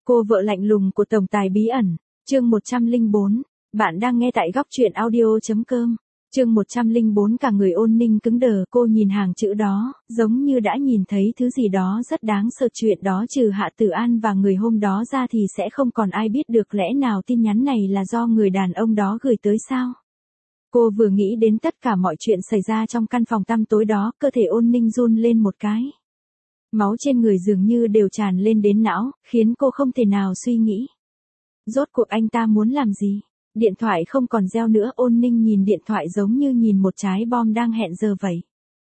Cô vợ lạnh lùng của tổng tài bí ẩn, chương 104. Bạn đang nghe tại góc truyện audio.com. Chương 104. Cả người Ôn Ninh cứng đờ, cô nhìn hàng chữ đó, giống như đã nhìn thấy thứ gì đó rất đáng sợ. Chuyện đó trừ Hạ Tử An và người hôm đó ra thì sẽ không còn ai biết được. Lẽ nào tin nhắn này là do người đàn ông đó gửi tới sao? Cô vừa nghĩ đến tất cả mọi chuyện xảy ra trong căn phòng tăm tối đó, cơ thể Ôn Ninh run lên một cái. Máu trên người dường như đều tràn lên đến não, khiến cô không thể nào suy nghĩ. Rốt cuộc anh ta muốn làm gì? Điện thoại không còn reo nữa. Ôn Ninh nhìn điện thoại giống như nhìn một trái bom đang hẹn giờ vậy.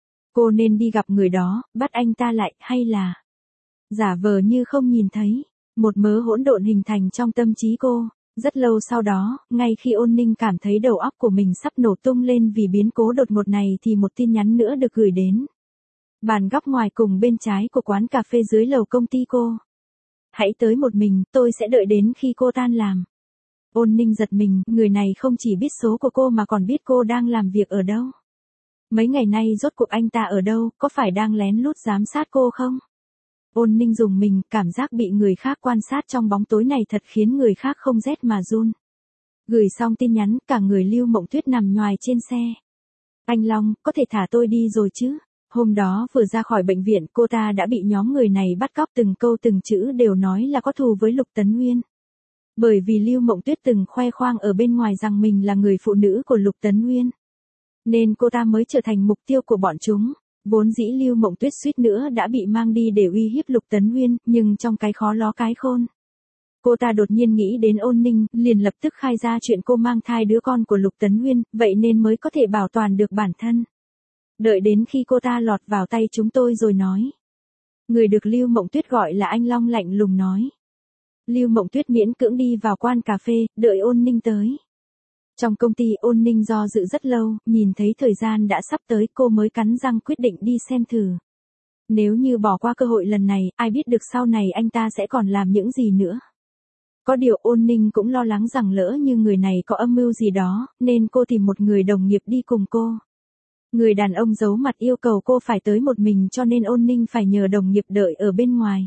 Cô nên đi gặp người đó, bắt anh ta lại, hay là giả vờ như không nhìn thấy? Một mớ hỗn độn hình thành trong tâm trí cô. Rất lâu sau đó, ngay khi Ôn Ninh cảm thấy đầu óc của mình sắp nổ tung lên vì biến cố đột ngột này thì một tin nhắn nữa được gửi đến. Bàn góc ngoài cùng bên trái của quán cà phê dưới lầu công ty cô. Hãy tới một mình, tôi sẽ đợi đến khi cô tan làm. Ôn Ninh giật mình, người này không chỉ biết số của cô mà còn biết cô đang làm việc ở đâu. Mấy ngày nay rốt cuộc anh ta ở đâu, có phải đang lén lút giám sát cô không? Ôn Ninh rùng mình, cảm giác bị người khác quan sát trong bóng tối này thật khiến người khác không rét mà run. Gửi xong tin nhắn, cả người Lưu Mộng Tuyết nằm nhoài trên xe. Anh Long, có thể thả tôi đi rồi chứ? Hôm đó vừa ra khỏi bệnh viện, cô ta đã bị nhóm người này bắt cóc, từng câu từng chữ đều nói là có thù với Lục Tấn Nguyên. Bởi vì Lưu Mộng Tuyết từng khoe khoang ở bên ngoài rằng mình là người phụ nữ của Lục Tấn Nguyên, nên cô ta mới trở thành mục tiêu của bọn chúng. Vốn dĩ Lưu Mộng Tuyết suýt nữa đã bị mang đi để uy hiếp Lục Tấn Nguyên, nhưng trong cái khó ló cái khôn, cô ta đột nhiên nghĩ đến Ôn Ninh, liền lập tức khai ra chuyện cô mang thai đứa con của Lục Tấn Nguyên, vậy nên mới có thể bảo toàn được bản thân. Đợi đến khi cô ta lọt vào tay chúng tôi rồi nói. Người được Lưu Mộng Tuyết gọi là anh Long lạnh lùng nói. Lưu Mộng Tuyết miễn cưỡng đi vào quán cà phê, đợi Ôn Ninh tới. Trong công ty Ôn Ninh do dự rất lâu, nhìn thấy thời gian đã sắp tới cô mới cắn răng quyết định đi xem thử. Nếu như bỏ qua cơ hội lần này, ai biết được sau này anh ta sẽ còn làm những gì nữa. Có điều Ôn Ninh cũng lo lắng rằng lỡ như người này có âm mưu gì đó, nên cô tìm một người đồng nghiệp đi cùng cô. Người đàn ông giấu mặt yêu cầu cô phải tới một mình cho nên Ôn Ninh phải nhờ đồng nghiệp đợi ở bên ngoài.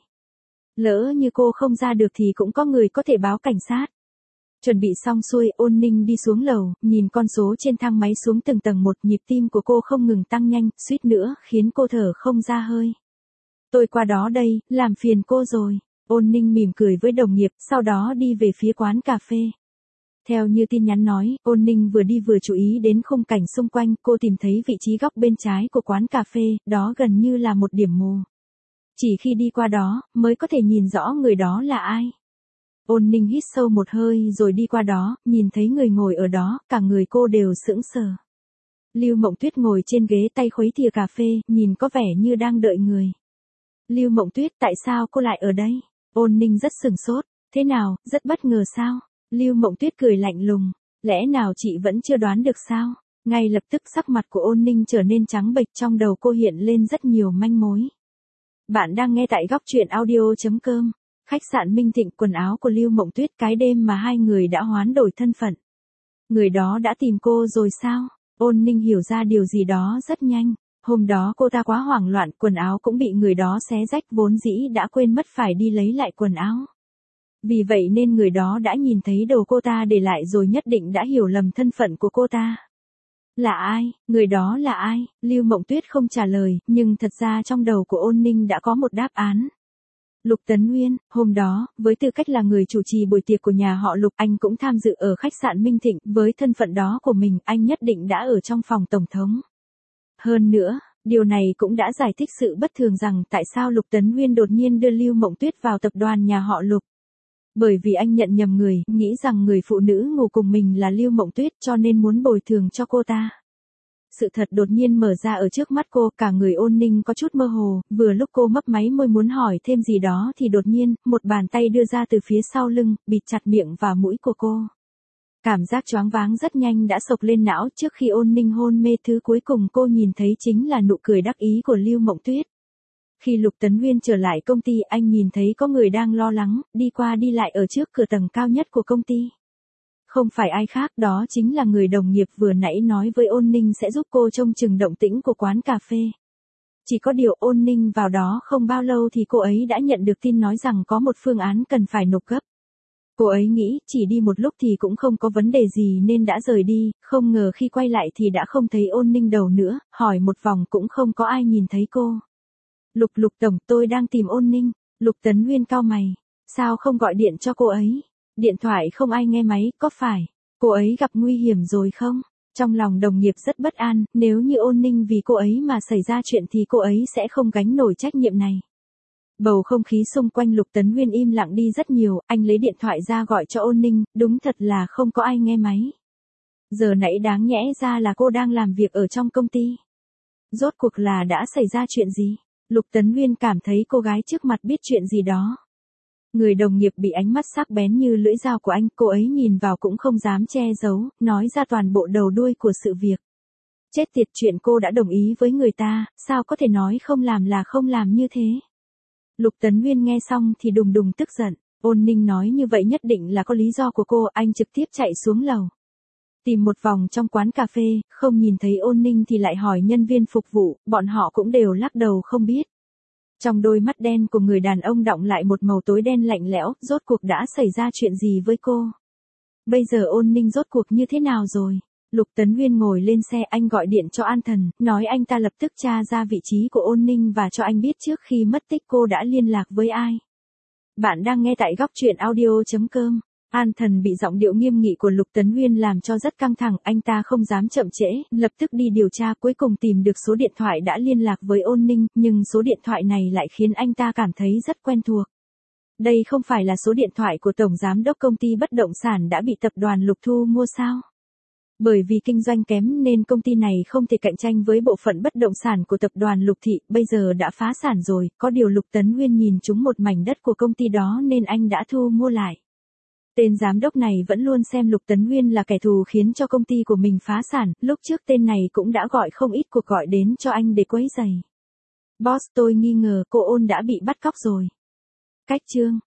Lỡ như cô không ra được thì cũng có người có thể báo cảnh sát. Chuẩn bị xong xuôi, Ôn Ninh đi xuống lầu, nhìn con số trên thang máy xuống từng tầng một, nhịp tim của cô không ngừng tăng nhanh, suýt nữa khiến cô thở không ra hơi. Tôi qua đó đây, làm phiền cô rồi. Ôn Ninh mỉm cười với đồng nghiệp, sau đó đi về phía quán cà phê. Theo như tin nhắn nói, Ôn Ninh vừa đi vừa chú ý đến khung cảnh xung quanh, cô tìm thấy vị trí góc bên trái của quán cà phê, đó gần như là một điểm mù. Chỉ khi đi qua đó, mới có thể nhìn rõ người đó là ai. Ôn Ninh hít sâu một hơi rồi đi qua đó, nhìn thấy người ngồi ở đó, cả người cô đều sững sờ. Lưu Mộng Tuyết ngồi trên ghế tay khuấy thìa cà phê, nhìn có vẻ như đang đợi người. Lưu Mộng Tuyết, tại sao cô lại ở đây? Ôn Ninh rất sửng sốt. Thế nào, rất bất ngờ sao? Lưu Mộng Tuyết cười lạnh lùng. Lẽ nào chị vẫn chưa đoán được sao? Ngay lập tức sắc mặt của Ôn Ninh trở nên trắng bệch, trong đầu cô hiện lên rất nhiều manh mối. Bạn đang nghe tại góc truyện audio.com. Khách sạn Minh Thịnh, quần áo của Lưu Mộng Tuyết, cái đêm mà hai người đã hoán đổi thân phận. Người đó đã tìm cô rồi sao? Ôn Ninh hiểu ra điều gì đó rất nhanh. Hôm đó cô ta quá hoảng loạn, quần áo cũng bị người đó xé rách, vốn dĩ đã quên mất phải đi lấy lại quần áo. Vì vậy nên người đó đã nhìn thấy đồ cô ta để lại rồi nhất định đã hiểu lầm thân phận của cô ta. Là ai? Người đó là ai? Lưu Mộng Tuyết không trả lời, nhưng thật ra trong đầu của Ôn Ninh đã có một đáp án. Lục Tấn Nguyên, hôm đó, với tư cách là người chủ trì buổi tiệc của nhà họ Lục, anh cũng tham dự ở khách sạn Minh Thịnh, với thân phận đó của mình, anh nhất định đã ở trong phòng tổng thống. Hơn nữa, điều này cũng đã giải thích sự bất thường rằng tại sao Lục Tấn Nguyên đột nhiên đưa Lưu Mộng Tuyết vào tập đoàn nhà họ Lục. Bởi vì anh nhận nhầm người, nghĩ rằng người phụ nữ ngủ cùng mình là Lưu Mộng Tuyết cho nên muốn bồi thường cho cô ta. Sự thật đột nhiên mở ra ở trước mắt cô, cả người Ôn Ninh có chút mơ hồ, vừa lúc cô mấp máy môi muốn hỏi thêm gì đó thì đột nhiên, một bàn tay đưa ra từ phía sau lưng, bịt chặt miệng và mũi của cô. Cảm giác choáng váng rất nhanh đã xộc lên não, trước khi Ôn Ninh hôn mê, thứ cuối cùng cô nhìn thấy chính là nụ cười đắc ý của Lưu Mộng Tuyết. Khi Lục Tấn Nguyên trở lại công ty, anh nhìn thấy có người đang lo lắng, đi qua đi lại ở trước cửa tầng cao nhất của công ty. Không phải ai khác, đó chính là người đồng nghiệp vừa nãy nói với Ôn Ninh sẽ giúp cô trông chừng động tĩnh của quán cà phê. Chỉ có điều Ôn Ninh vào đó không bao lâu thì cô ấy đã nhận được tin nói rằng có một phương án cần phải nộp gấp. Cô ấy nghĩ chỉ đi một lúc thì cũng không có vấn đề gì nên đã rời đi, không ngờ khi quay lại thì đã không thấy Ôn Ninh đâu nữa, hỏi một vòng cũng không có ai nhìn thấy cô. Lục tổng, tôi đang tìm Ôn Ninh. Lục Tấn Nguyên cau mày. Sao không gọi điện cho cô ấy? Điện thoại không ai nghe máy, có phải cô ấy gặp nguy hiểm rồi không? Trong lòng đồng nghiệp rất bất an, nếu như Ôn Ninh vì cô ấy mà xảy ra chuyện thì cô ấy sẽ không gánh nổi trách nhiệm này. Bầu không khí xung quanh Lục Tấn Nguyên im lặng đi rất nhiều, anh lấy điện thoại ra gọi cho Ôn Ninh, đúng thật là không có ai nghe máy. Giờ nãy đáng nhẽ ra là cô đang làm việc ở trong công ty. Rốt cuộc là đã xảy ra chuyện gì? Lục Tấn Nguyên cảm thấy cô gái trước mặt biết chuyện gì đó. Người đồng nghiệp bị ánh mắt sắc bén như lưỡi dao của anh, cô ấy nhìn vào cũng không dám che giấu, nói ra toàn bộ đầu đuôi của sự việc. Chết tiệt, chuyện cô đã đồng ý với người ta, sao có thể nói không làm là không làm như thế? Lục Tấn Nguyên nghe xong thì đùng đùng tức giận, Ôn Ninh nói như vậy nhất định là có lý do của cô, anh trực tiếp chạy xuống lầu. Tìm một vòng trong quán cà phê, không nhìn thấy Ôn Ninh thì lại hỏi nhân viên phục vụ, bọn họ cũng đều lắc đầu không biết. Trong đôi mắt đen của người đàn ông đọng lại một màu tối đen lạnh lẽo, rốt cuộc đã xảy ra chuyện gì với cô? Bây giờ Ôn Ninh rốt cuộc như thế nào rồi? Lục Tấn Nguyên ngồi lên xe, anh gọi điện cho An Thần, nói anh ta lập tức tra ra vị trí của Ôn Ninh và cho anh biết trước khi mất tích cô đã liên lạc với ai. Bạn đang nghe tại góc truyện audio.com. An Thần bị giọng điệu nghiêm nghị của Lục Tấn Nguyên làm cho rất căng thẳng, anh ta không dám chậm trễ, lập tức đi điều tra, cuối cùng tìm được số điện thoại đã liên lạc với Ôn Ninh, nhưng số điện thoại này lại khiến anh ta cảm thấy rất quen thuộc. Đây không phải là số điện thoại của Tổng Giám đốc công ty bất động sản đã bị tập đoàn Lục Thu mua sao? Bởi vì kinh doanh kém nên công ty này không thể cạnh tranh với bộ phận bất động sản của tập đoàn Lục Thị, bây giờ đã phá sản rồi, có điều Lục Tấn Nguyên nhìn trúng một mảnh đất của công ty đó nên anh đã thu mua lại. Tên giám đốc này vẫn luôn xem Lục Tấn Nguyên là kẻ thù khiến cho công ty của mình phá sản, lúc trước tên này cũng đã gọi không ít cuộc gọi đến cho anh để quấy rầy. Boss, tôi nghi ngờ cô Ôn đã bị bắt cóc rồi. Cách chương